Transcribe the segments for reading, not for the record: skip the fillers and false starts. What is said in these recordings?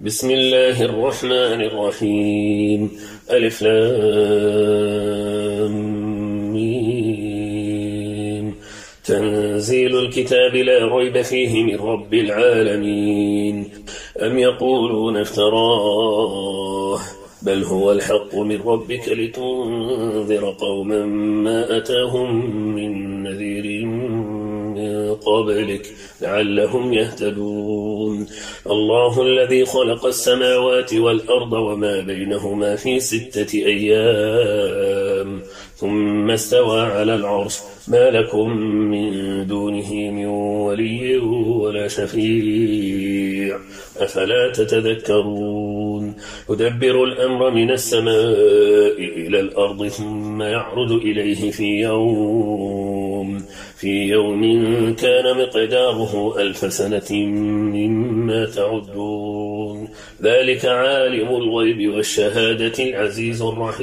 بسم الله الرحمن الرحيم. ألف لام ميم. تنزيل الكتاب لا ريب فيه من رب العالمين. أم يقولون افتراه بل هو الحق من ربك لتنذر قوما ما أتاهم من نذير من قبلك لعلهم يهتدون. الله الذي خلق السماوات والأرض وما بينهما في 6 أيام ثم استوى على العرش ما لكم من دونه من ولي ولا شفيع أفلا تتذكرون. يدبر الأمر من السماء إلى الأرض ثم يعرج إليه في يوم كان مقداره 1000 سنة مما تعدون. ذلك عالم الغيب والشهادة العزيز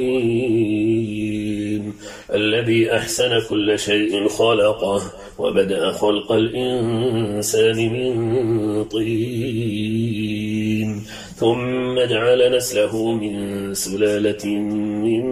الرحيم الذي أحسن كل شيء خلقه وبدأ خلق الإنسان من طين ثم جعل نسله من سلالة من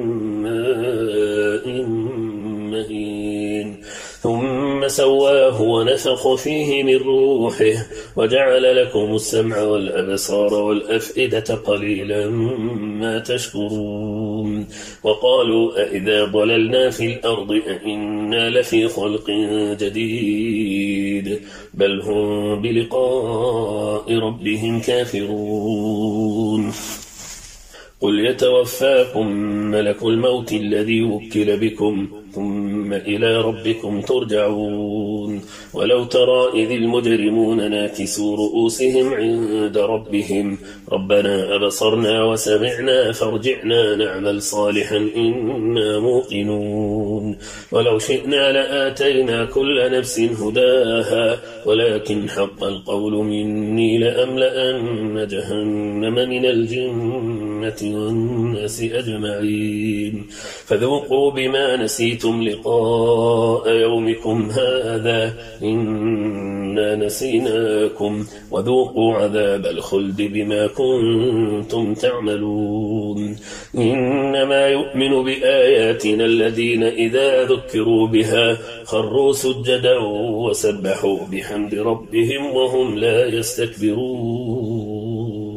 ماء مهين ثم سواه ونفخ فيه من روحه وجعل لكم السمع والأبصار والأفئدة قليلا ما تشكرون. وقالوا أئذا ضللنا في الأرض أئنا لفي خلق جديد بل هم بلقاء ربهم كافرون. قل يتوفاكم ملك الموت الذي وكل بكم ثم إلى ربكم ترجعون. ولو ترى إذ المجرمون ناكسوا رؤوسهم عند ربهم ربنا أبصرنا وسمعنا فارجعنا نعمل صالحا إنا موقنون. ولو شئنا لآتينا كل نفس هداها ولكن حق القول مني لأملأن جهنم من الجنة والناس أجمعين. فذوقوا بما نسيتم لقاء يومكم هذا إنا نسيناكم وذوقوا عذاب الخلد بما كنتم تعملون. إنما يؤمن بآياتنا الذين إذا ذكروا بها خروا سجدا وسبحوا بحمد ربهم وهم لا يستكبرون.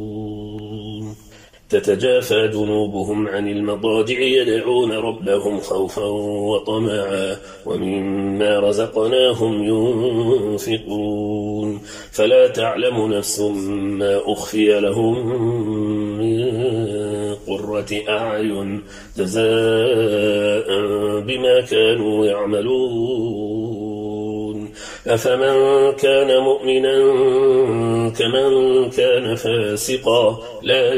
تتجافى جنوبهم عن المضاجع يدعون ربهم خوفا وطمعا ومما رزقناهم ينفقون. فلا تعلم نفس ما أخفي لهم من قرة أعين جزاء بما كانوا يعملون. أفمن كان مؤمنا كمن كان فاسقا لا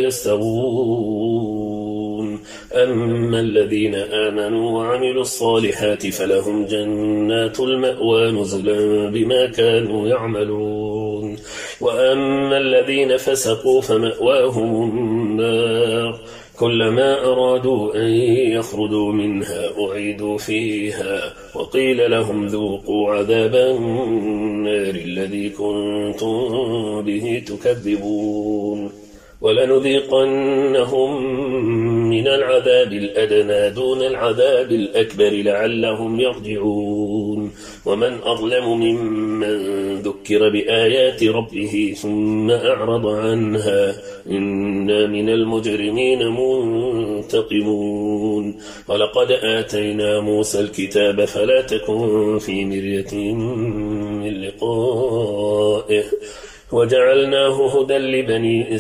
يستوون. أما الذين آمنوا وعملوا الصالحات فلهم جنات المأوى نزلا بما كانوا يعملون. وأما الذين فسقوا فمأواهم النار كلما أرادوا أن يخرجوا منها أعيدوا فيها وقيل لهم ذوقوا عذاب النار الذي كنتم به تكذبون. ولنذيقنهم من العذاب الأدنى دون العذاب الأكبر لعلهم يرجعون. ومن أظلم ممن ذكر بآيات ربه ثم أعرض عنها إنا من المجرمين منتقمون. ولقد آتينا موسى الكتاب فلا تكن في مرية من لقائه وجعلناه هدى لبني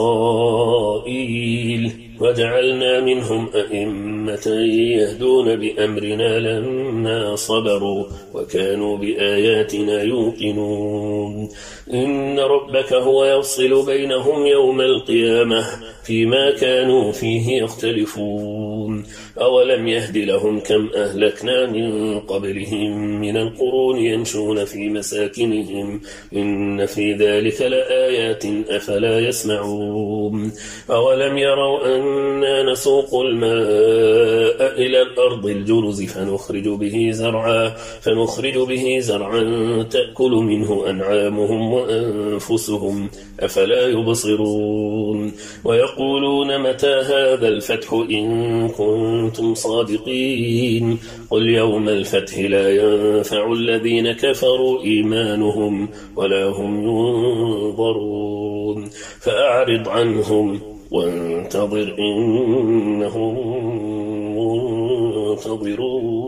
إسرائيل وجعلنا منهم أئمة يهدون بأمرنا لما صبروا وكانوا بآياتنا يوقنون. إن ربك هو يفصل بينهم يوم القيامة فيما كانوا فيه يختلفون. أولم يهد لهم كم أهلكنا من قبلهم من القرون يمشون في مساكنهم إن في ذلك لآيات أفلا يسمعون. أولم يروا أن أنا نسوق الماء إلى الأرض الجرز فنخرج به زرعا تأكل منه أنعامهم وأنفسهم أفلا يبصرون ويقولون متى هذا الفتح إن كنتم صادقين قل يوم الفتح لا ينفع الذين كفروا إيمانهم ولا هم ينظرون فأعرض عنهم وانتظر إنهم منتظرون